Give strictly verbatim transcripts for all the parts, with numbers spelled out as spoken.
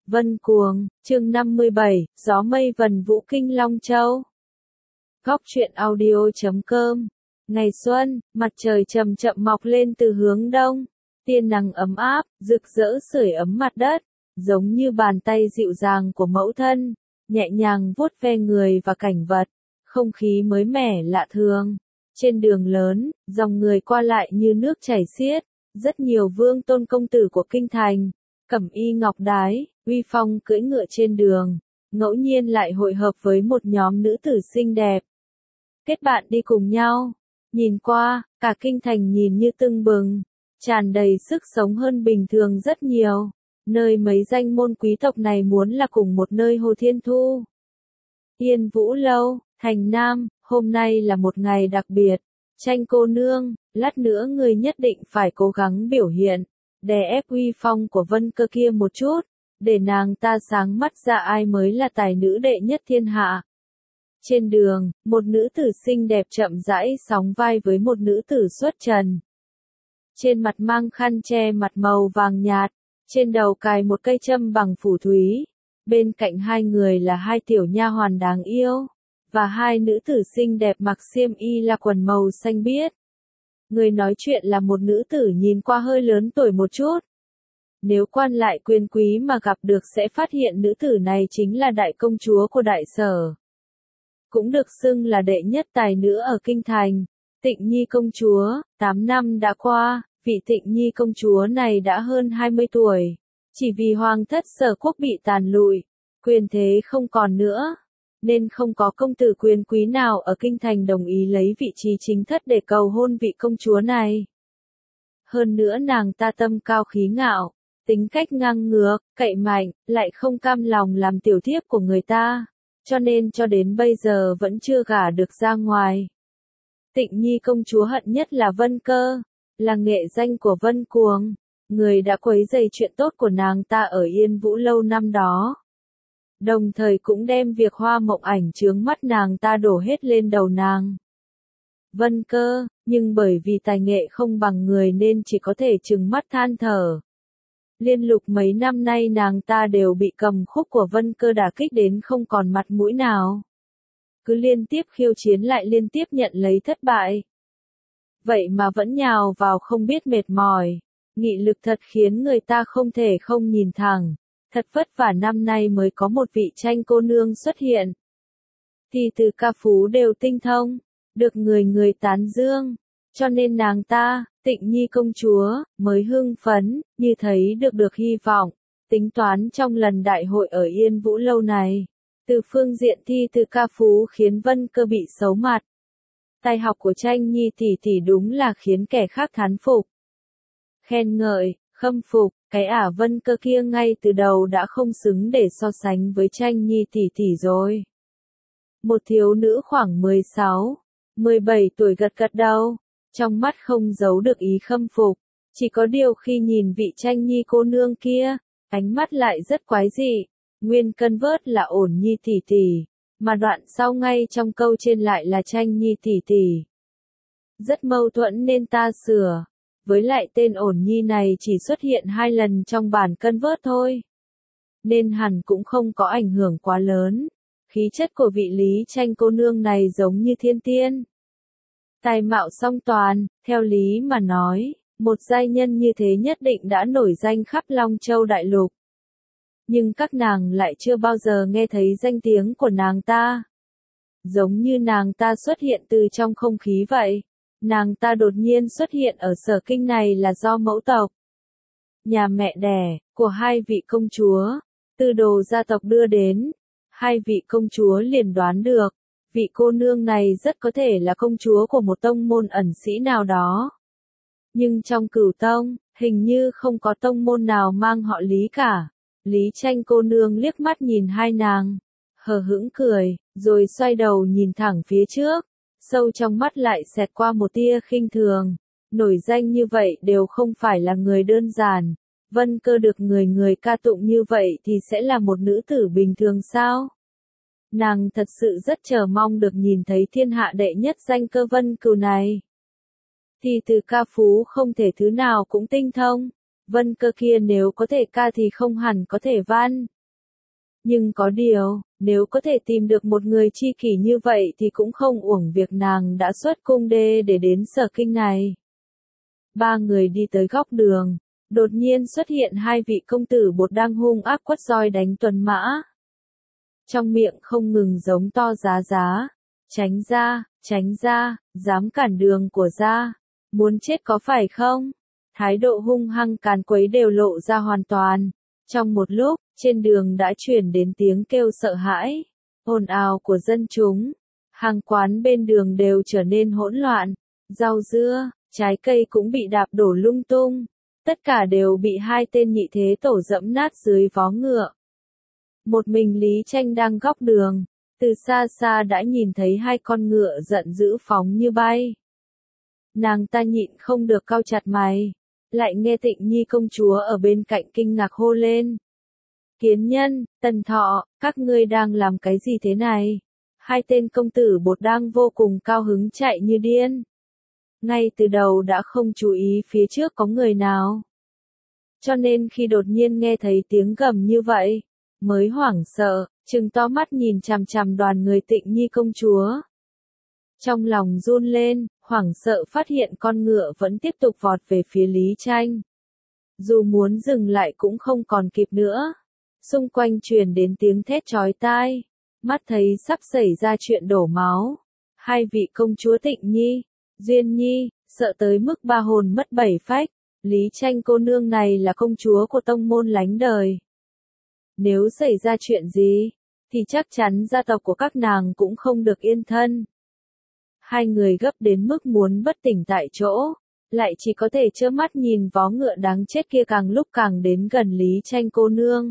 Vân Cuồng, chương năm mươi bảy, Gió mây vần vũ kinh Long Châu. Góc truyện audio chấm com. Ngày xuân, mặt trời chậm chậm mọc lên từ hướng đông, tia nắng ấm áp, rực rỡ sưởi ấm mặt đất, giống như bàn tay dịu dàng của mẫu thân, nhẹ nhàng vuốt ve người và cảnh vật, không khí mới mẻ lạ thường. Trên đường lớn, dòng người qua lại như nước chảy xiết, rất nhiều vương tôn công tử của kinh thành, cẩm y ngọc đái, uy phong cưỡi ngựa trên đường, ngẫu nhiên lại hội hợp với một nhóm nữ tử xinh đẹp. Kết bạn đi cùng nhau, nhìn qua, cả kinh thành nhìn như tưng bừng, tràn đầy sức sống hơn bình thường rất nhiều, nơi mấy danh môn quý tộc này muốn là cùng một nơi Hồ Thiên Thu. Yên Vũ Lâu, thành Nam, hôm nay là một ngày đặc biệt, Tranh cô nương, lát nữa người nhất định phải cố gắng biểu hiện, đè ép uy phong của Vân Cơ kia một chút, để nàng ta sáng mắt ra ai mới là tài nữ đệ nhất thiên hạ. Trên đường, một nữ tử xinh đẹp chậm rãi sóng vai với một nữ tử xuất trần. Trên mặt mang khăn che mặt màu vàng nhạt, trên đầu cài một cây châm bằng phù thúy, bên cạnh hai người là hai tiểu nha hoàn đáng yêu, và hai nữ tử xinh đẹp mặc xiêm y là quần màu xanh biếc. Người nói chuyện là một nữ tử nhìn qua hơi lớn tuổi một chút. Nếu quan lại quyền quý mà gặp được sẽ phát hiện nữ tử này chính là đại công chúa của đại sở. Cũng được xưng là đệ nhất tài nữ ở kinh thành, Tịnh Nhi công chúa. Tám năm đã qua, vị Tịnh Nhi công chúa này đã hơn hai mươi tuổi. Chỉ vì hoàng thất Sở Quốc bị tàn lụi, quyền thế không còn nữa, nên không có công tử quyền quý nào ở kinh thành đồng ý lấy vị trí chính thất để cầu hôn vị công chúa này. Hơn nữa nàng ta tâm cao khí ngạo, tính cách ngang ngược, cậy mạnh, lại không cam lòng làm tiểu thiếp của người ta, cho nên cho đến bây giờ vẫn chưa gả được ra ngoài. Tịnh Nhi công chúa hận nhất là Vân Cơ, là nghệ danh của Vân Cuồng, người đã quấy rầy chuyện tốt của nàng ta ở Yên Vũ Lâu năm đó. Đồng thời cũng đem việc Hoa Mộng Ảnh chướng mắt nàng ta đổ hết lên đầu nàng. Vân Cơ, nhưng bởi vì tài nghệ không bằng người nên chỉ có thể trừng mắt than thở. Liên lục mấy năm nay nàng ta đều bị cầm khúc của Vân Cơ đả kích đến không còn mặt mũi nào. Cứ liên tiếp khiêu chiến lại liên tiếp nhận lấy thất bại. Vậy mà vẫn nhào vào không biết mệt mỏi, nghị lực thật khiến người ta không thể không nhìn thẳng. Thật vất vả năm nay mới có một vị tranh cô nương xuất hiện. Thì từ ca phú đều tinh thông, được người người tán dương, cho nên nàng ta, Tịnh Nhi công chúa, mới hưng phấn, như thấy được được hy vọng, tính toán trong lần đại hội ở Yên Vũ Lâu này. Từ phương diện thi từ ca phú khiến Vân Cơ bị xấu mặt. Tài học của Tranh Nhi tỷ tỷ đúng là khiến kẻ khác thán phục. Khen ngợi, khâm phục, cái ả Vân Cơ kia ngay từ đầu đã không xứng để so sánh với Tranh Nhi tỷ tỷ rồi. Một thiếu nữ khoảng mười sáu, mười bảy tuổi gật gật đầu, trong mắt không giấu được ý khâm phục, chỉ có điều khi nhìn vị Tranh Nhi cô nương kia, ánh mắt lại rất quái dị, nguyên cân vớt là Ổn Nhi tỷ tỷ, mà đoạn sau ngay trong câu trên lại là Tranh Nhi tỷ tỷ. Rất mâu thuẫn nên ta sửa. Với lại tên Ổn Nhi này chỉ xuất hiện hai lần trong bản cân vớt thôi, nên hẳn cũng không có ảnh hưởng quá lớn. Khí chất của vị Lý Tranh cô nương này giống như thiên tiên. Tài mạo song toàn, theo lý mà nói, một giai nhân như thế nhất định đã nổi danh khắp Long Châu đại lục. Nhưng các nàng lại chưa bao giờ nghe thấy danh tiếng của nàng ta. Giống như nàng ta xuất hiện từ trong không khí vậy. Nàng ta đột nhiên xuất hiện ở Sở Kinh này là do mẫu tộc, nhà mẹ đẻ, của hai vị công chúa, từ đồ gia tộc đưa đến. Hai vị công chúa liền đoán được, vị cô nương này rất có thể là công chúa của một tông môn ẩn sĩ nào đó. Nhưng trong Cửu Tông, hình như không có tông môn nào mang họ Lý cả. Lý Tranh cô nương liếc mắt nhìn hai nàng, hờ hững cười, rồi xoay đầu nhìn thẳng phía trước. Sâu trong mắt lại xẹt qua một tia khinh thường, nổi danh như vậy đều không phải là người đơn giản, Vân Cơ được người người ca tụng như vậy thì sẽ là một nữ tử bình thường sao? Nàng thật sự rất chờ mong được nhìn thấy thiên hạ đệ nhất danh Cơ Vân Cửu này. Thì từ ca phú không thể thứ nào cũng tinh thông, Vân Cơ kia nếu có thể ca thì không hẳn có thể văn, Nhưng có điều, nếu có thể tìm được một người tri kỷ như vậy thì cũng không uổng việc nàng đã xuất cung đê để đến Sở Kinh này. Ba người đi tới góc đường, đột nhiên xuất hiện hai vị công tử bột đang hung ác quất roi đánh tuần mã. Trong miệng không ngừng giống to giá giá, tránh ra, tránh ra, dám cản đường của gia, muốn chết có phải không? Thái độ hung hăng càn quấy đều lộ ra hoàn toàn. Trong một lúc, trên đường đã truyền đến tiếng kêu sợ hãi, ồn ào của dân chúng. Hàng quán bên đường đều trở nên hỗn loạn, rau dưa, trái cây cũng bị đạp đổ lung tung. Tất cả đều bị hai tên nhị thế tổ dẫm nát dưới vó ngựa. Một mình Lý Tranh đang góc đường, từ xa xa đã nhìn thấy hai con ngựa giận dữ phóng như bay. Nàng ta nhịn không được cau chặt mày, lại nghe Tịnh Nhi công chúa ở bên cạnh kinh ngạc hô lên. Kiến Nhân, Tần Thọ, các ngươi đang làm cái gì thế này? Hai tên công tử bột đang vô cùng cao hứng chạy như điên. Ngay từ đầu đã không chú ý phía trước có người nào. Cho nên khi đột nhiên nghe thấy tiếng gầm như vậy, mới hoảng sợ, trừng to mắt nhìn chằm chằm đoàn người Tịnh Nhi công chúa. Trong lòng run lên, hoảng sợ phát hiện con ngựa vẫn tiếp tục vọt về phía Lý Tranh. Dù muốn dừng lại cũng không còn kịp nữa. Xung quanh truyền đến tiếng thét chói tai, mắt thấy sắp xảy ra chuyện đổ máu. Hai vị công chúa Tịnh Nhi, Duyên Nhi, sợ tới mức ba hồn mất bảy phách. Lý Tranh cô nương này là công chúa của tông môn lánh đời. Nếu xảy ra chuyện gì, thì chắc chắn gia tộc của các nàng cũng không được yên thân. Hai người gấp đến mức muốn bất tỉnh tại chỗ, lại chỉ có thể trơ mắt nhìn vó ngựa đáng chết kia càng lúc càng đến gần Lý Tranh cô nương.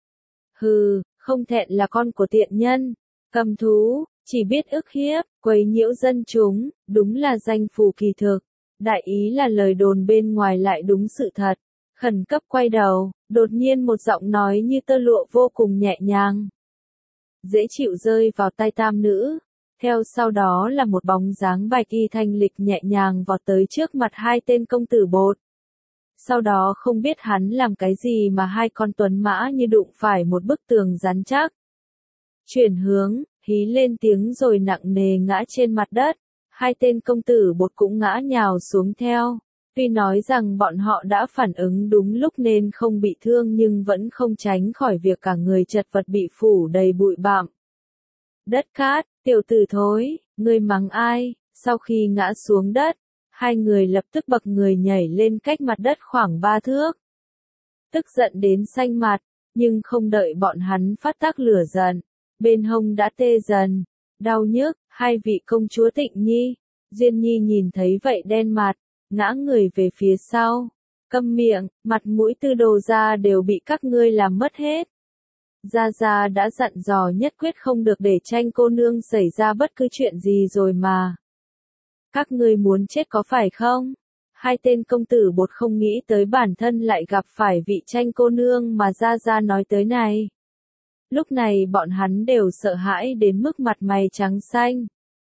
Hừ, không thẹn là con của tiện nhân, cầm thú, chỉ biết ức hiếp, quấy nhiễu dân chúng, đúng là danh phù kỳ thực. Đại ý là lời đồn bên ngoài lại đúng sự thật. Khẩn cấp quay đầu, đột nhiên một giọng nói như tơ lụa vô cùng nhẹ nhàng, dễ chịu rơi vào tai tam nữ. Theo sau đó là một bóng dáng bạch y thanh lịch nhẹ nhàng vọt tới trước mặt hai tên công tử bột. Sau đó không biết hắn làm cái gì mà hai con tuấn mã như đụng phải một bức tường rắn chắc. Chuyển hướng, hí lên tiếng rồi nặng nề ngã trên mặt đất. Hai tên công tử bột cũng ngã nhào xuống theo. Tuy nói rằng bọn họ đã phản ứng đúng lúc nên không bị thương nhưng vẫn không tránh khỏi việc cả người chật vật bị phủ đầy bụi bặm. Đất cát, tiểu tử thối, ngươi mắng ai? Sau khi ngã xuống đất, hai người lập tức bật người nhảy lên cách mặt đất khoảng ba thước. Tức giận đến xanh mặt, nhưng không đợi bọn hắn phát tác lửa giận, bên hông đã tê dần, đau nhức. Hai vị công chúa Tịnh Nhi, Duyên Nhi nhìn thấy vậy đen mặt, ngã người về phía sau. Câm miệng, mặt mũi Tư Đồ gia đều bị các ngươi làm mất hết. Gia Gia đã dặn dò nhất quyết không được để Tranh cô nương xảy ra bất cứ chuyện gì rồi mà. Các ngươi muốn chết có phải không? Hai tên công tử bột không nghĩ tới bản thân lại gặp phải vị Tranh cô nương mà Gia Gia nói tới này. Lúc này bọn hắn đều sợ hãi đến mức mặt mày trắng xanh.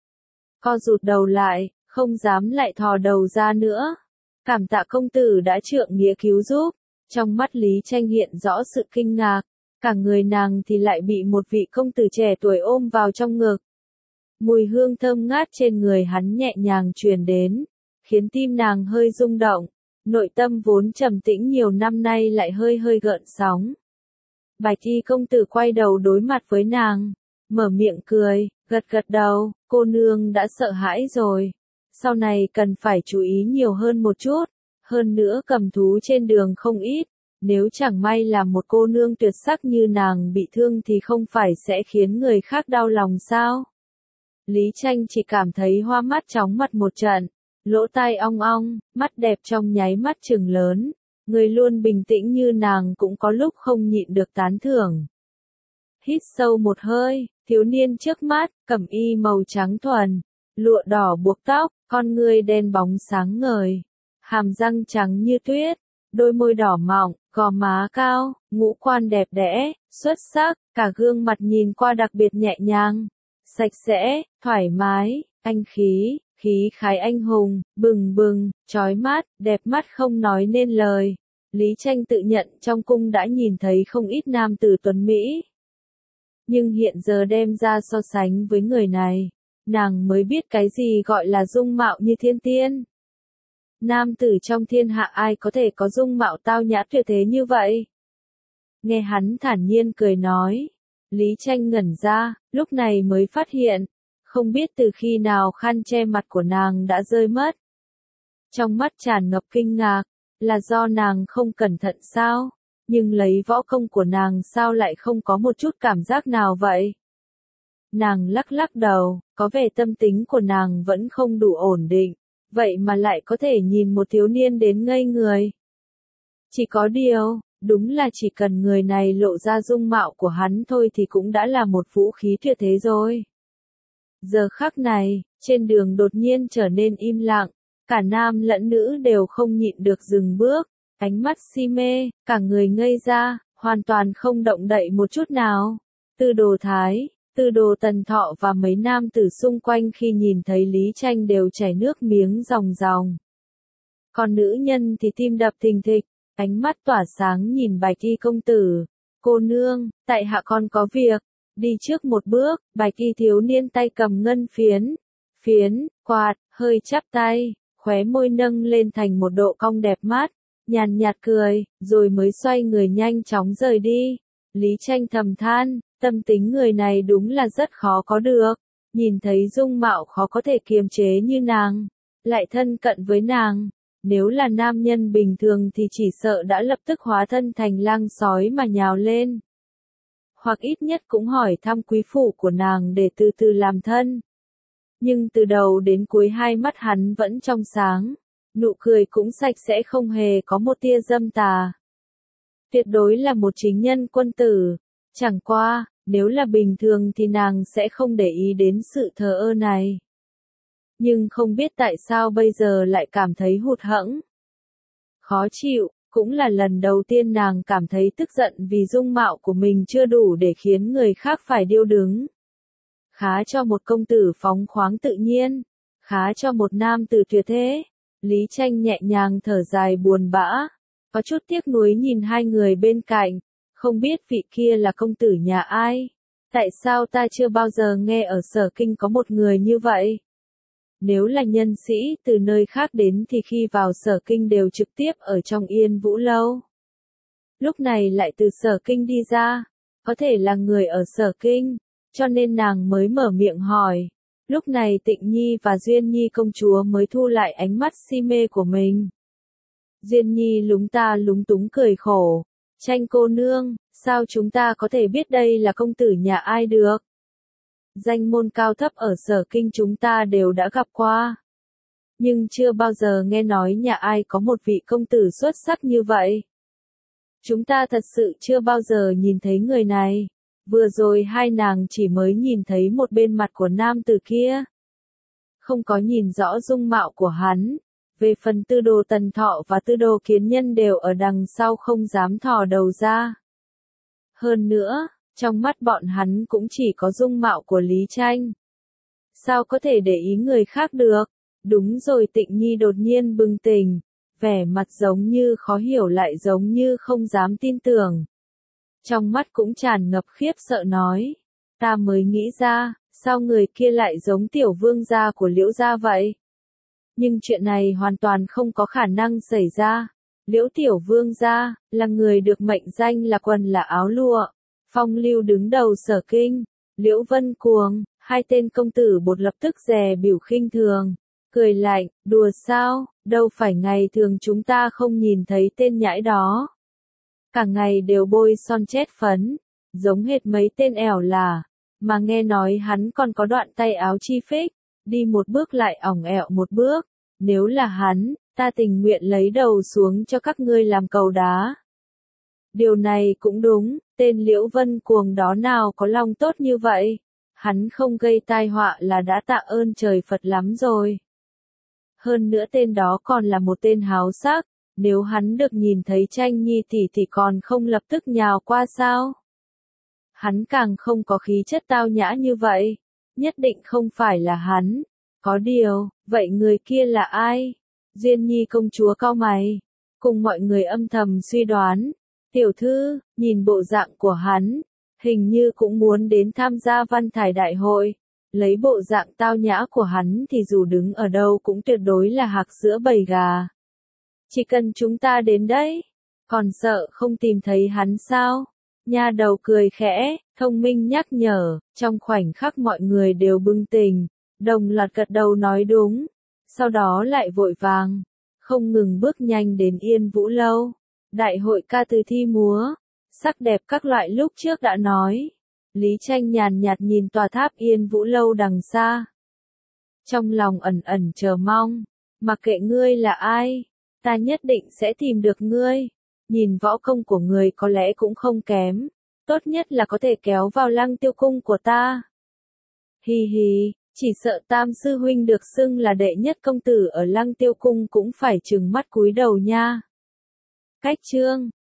Co rụt đầu lại, không dám lại thò đầu ra nữa. Cảm tạ công tử đã trượng nghĩa cứu giúp. Trong mắt Lý Tranh hiện rõ sự kinh ngạc. Cả người nàng thì lại bị một vị công tử trẻ tuổi ôm vào trong ngực. Mùi hương thơm ngát trên người hắn nhẹ nhàng truyền đến, khiến tim nàng hơi rung động. Nội tâm vốn trầm tĩnh nhiều năm nay lại hơi hơi gợn sóng. Bạch y công tử quay đầu đối mặt với nàng, mở miệng cười, gật gật đầu, cô nương đã sợ hãi rồi. Sau này cần phải chú ý nhiều hơn một chút, hơn nữa cầm thú trên đường không ít. Nếu chẳng may là một cô nương tuyệt sắc như nàng bị thương thì không phải sẽ khiến người khác đau lòng sao? Lý Tranh chỉ cảm thấy hoa mắt chóng mặt một trận, lỗ tai ong ong, mắt đẹp trong nháy mắt trừng lớn. Người luôn bình tĩnh như nàng cũng có lúc không nhịn được tán thưởng. Hít sâu một hơi, thiếu niên trước mắt, cẩm y màu trắng thuần, lụa đỏ buộc tóc, con ngươi đen bóng sáng ngời, hàm răng trắng như tuyết, đôi môi đỏ mọng, gò má cao, ngũ quan đẹp đẽ, xuất sắc, cả gương mặt nhìn qua đặc biệt nhẹ nhàng, sạch sẽ, thoải mái, anh khí, khí khái anh hùng, bừng bừng, chói mắt, đẹp mắt không nói nên lời. Lý Tranh tự nhận trong cung đã nhìn thấy không ít nam tử tuấn Mỹ. Nhưng hiện giờ đem ra so sánh với người này, nàng mới biết cái gì gọi là dung mạo như thiên tiên. Nam tử trong thiên hạ ai có thể có dung mạo tao nhã tuyệt thế như vậy? Nghe hắn thản nhiên cười nói, Lý Tranh ngẩn ra, lúc này mới phát hiện, không biết từ khi nào khăn che mặt của nàng đã rơi mất. Trong mắt tràn ngập kinh ngạc, là do nàng không cẩn thận sao? Nhưng lấy võ công của nàng sao lại không có một chút cảm giác nào vậy? Nàng lắc lắc đầu, có vẻ tâm tính của nàng vẫn không đủ ổn định, vậy mà lại có thể nhìn một thiếu niên đến ngây người. Chỉ có điều, đúng là chỉ cần người này lộ ra dung mạo của hắn thôi thì cũng đã là một vũ khí tuyệt thế rồi. Giờ khắc này, trên đường đột nhiên trở nên im lặng, cả nam lẫn nữ đều không nhịn được dừng bước, ánh mắt si mê, cả người ngây ra, hoàn toàn không động đậy một chút nào. Tư Đồ Thái, Tư Đồ Tần Thọ và mấy nam tử xung quanh khi nhìn thấy Lý Tranh đều chảy nước miếng ròng ròng. Còn nữ nhân thì tim đập thình thịch, ánh mắt tỏa sáng nhìn Bạch Y công tử. Cô nương, tại hạ con có việc. Đi trước một bước, Bạch Y thiếu niên tay cầm ngân phiến. Phiến, quạt, hơi chắp tay, khóe môi nâng lên thành một độ cong đẹp mắt, nhàn nhạt cười, rồi mới xoay người nhanh chóng rời đi. Lý Tranh thầm than, tâm tính người này đúng là rất khó có được. Nhìn thấy dung mạo khó có thể kiềm chế như nàng, lại thân cận với nàng. Nếu là nam nhân bình thường thì chỉ sợ đã lập tức hóa thân thành lang sói mà nhào lên. Hoặc ít nhất cũng hỏi thăm quý phụ của nàng để từ từ làm thân. Nhưng từ đầu đến cuối hai mắt hắn vẫn trong sáng, nụ cười cũng sạch sẽ không hề có một tia dâm tà. Tuyệt đối là một chính nhân quân tử, chẳng qua, nếu là bình thường thì nàng sẽ không để ý đến sự thờ ơ này. Nhưng không biết tại sao bây giờ lại cảm thấy hụt hẫng. Khó chịu, cũng là lần đầu tiên nàng cảm thấy tức giận vì dung mạo của mình chưa đủ để khiến người khác phải điêu đứng. Khá cho một công tử phóng khoáng tự nhiên, khá cho một nam tử tuyệt thế. Lý Tranh nhẹ nhàng thở dài buồn bã, có chút tiếc nuối nhìn hai người bên cạnh, không biết vị kia là công tử nhà ai. Tại sao ta chưa bao giờ nghe ở Sở Kinh có một người như vậy? Nếu là nhân sĩ từ nơi khác đến thì khi vào Sở Kinh đều trực tiếp ở trong Yên Vũ Lâu. Lúc này lại từ Sở Kinh đi ra, có thể là người ở Sở Kinh, cho nên nàng mới mở miệng hỏi. Lúc này Tịnh Nhi và Duyên Nhi công chúa mới thu lại ánh mắt si mê của mình. Duyên Nhi lúng ta lúng túng cười khổ. Tranh cô nương, sao chúng ta có thể biết đây là công tử nhà ai được? Danh môn cao thấp ở Sở Kinh chúng ta đều đã gặp qua. Nhưng chưa bao giờ nghe nói nhà ai có một vị công tử xuất sắc như vậy. Chúng ta thật sự chưa bao giờ nhìn thấy người này. Vừa rồi hai nàng chỉ mới nhìn thấy một bên mặt của nam tử kia. Không có nhìn rõ dung mạo của hắn. Về phần Tư Đồ Tần Thọ và Tư Đồ Kiến Nhân đều ở đằng sau không dám thò đầu ra. Hơn nữa, trong mắt bọn hắn cũng chỉ có dung mạo của Lý Tranh. Sao có thể để ý người khác được? Đúng rồi, Tịnh Nhi đột nhiên bừng tỉnh, vẻ mặt giống như khó hiểu lại giống như không dám tin tưởng. Trong mắt cũng tràn ngập khiếp sợ nói, ta mới nghĩ ra, sao người kia lại giống tiểu vương gia của Liễu gia vậy? Nhưng chuyện này hoàn toàn không có khả năng xảy ra. Liễu tiểu vương gia, là người được mệnh danh là quần là áo lụa, phong lưu đứng đầu Sở Kinh. Liễu Vân Cuồng, hai tên công tử bột lập tức dè biểu khinh thường, cười lạnh, đùa sao, đâu phải ngày thường chúng ta không nhìn thấy tên nhãi đó. Cả ngày đều bôi son chét phấn, giống hệt mấy tên ẻo là, mà nghe nói hắn còn có đoạn tay áo chi phích, đi một bước lại ỏng ẹo một bước, nếu là hắn, ta tình nguyện lấy đầu xuống cho các ngươi làm cầu đá. Điều này cũng đúng, tên Liễu Vân Cuồng đó nào có lòng tốt như vậy, hắn không gây tai họa là đã tạ ơn trời Phật lắm rồi. Hơn nữa tên đó còn là một tên háo sắc, nếu hắn được nhìn thấy Tranh Nhi tỷ thì còn không lập tức nhào qua sao? Hắn càng không có khí chất tao nhã như vậy, nhất định không phải là hắn. Có điều, vậy người kia là ai? Duyên Nhi công chúa cau mày, cùng mọi người âm thầm suy đoán. Tiểu thư, nhìn bộ dạng của hắn, hình như cũng muốn đến tham gia văn thải đại hội. Lấy bộ dạng tao nhã của hắn thì dù đứng ở đâu cũng tuyệt đối là hạc giữa bầy gà. Chỉ cần chúng ta đến đấy, còn sợ không tìm thấy hắn sao? Nha đầu cười khẽ, thông minh nhắc nhở, trong khoảnh khắc mọi người đều bừng tỉnh, đồng loạt gật đầu nói đúng, sau đó lại vội vàng, không ngừng bước nhanh đến Yên Vũ Lâu. Đại hội ca từ thi múa, sắc đẹp các loại lúc trước đã nói. Lý Tranh nhàn nhạt nhìn tòa tháp Yên Vũ Lâu đằng xa. Trong lòng ẩn ẩn chờ mong, mặc kệ ngươi là ai, ta nhất định sẽ tìm được ngươi. Nhìn võ công của ngươi có lẽ cũng không kém, tốt nhất là có thể kéo vào Lăng Tiêu cung của ta. Hi hi, chỉ sợ Tam sư huynh được xưng là đệ nhất công tử ở Lăng Tiêu cung cũng phải trừng mắt cúi đầu nha. Cách chương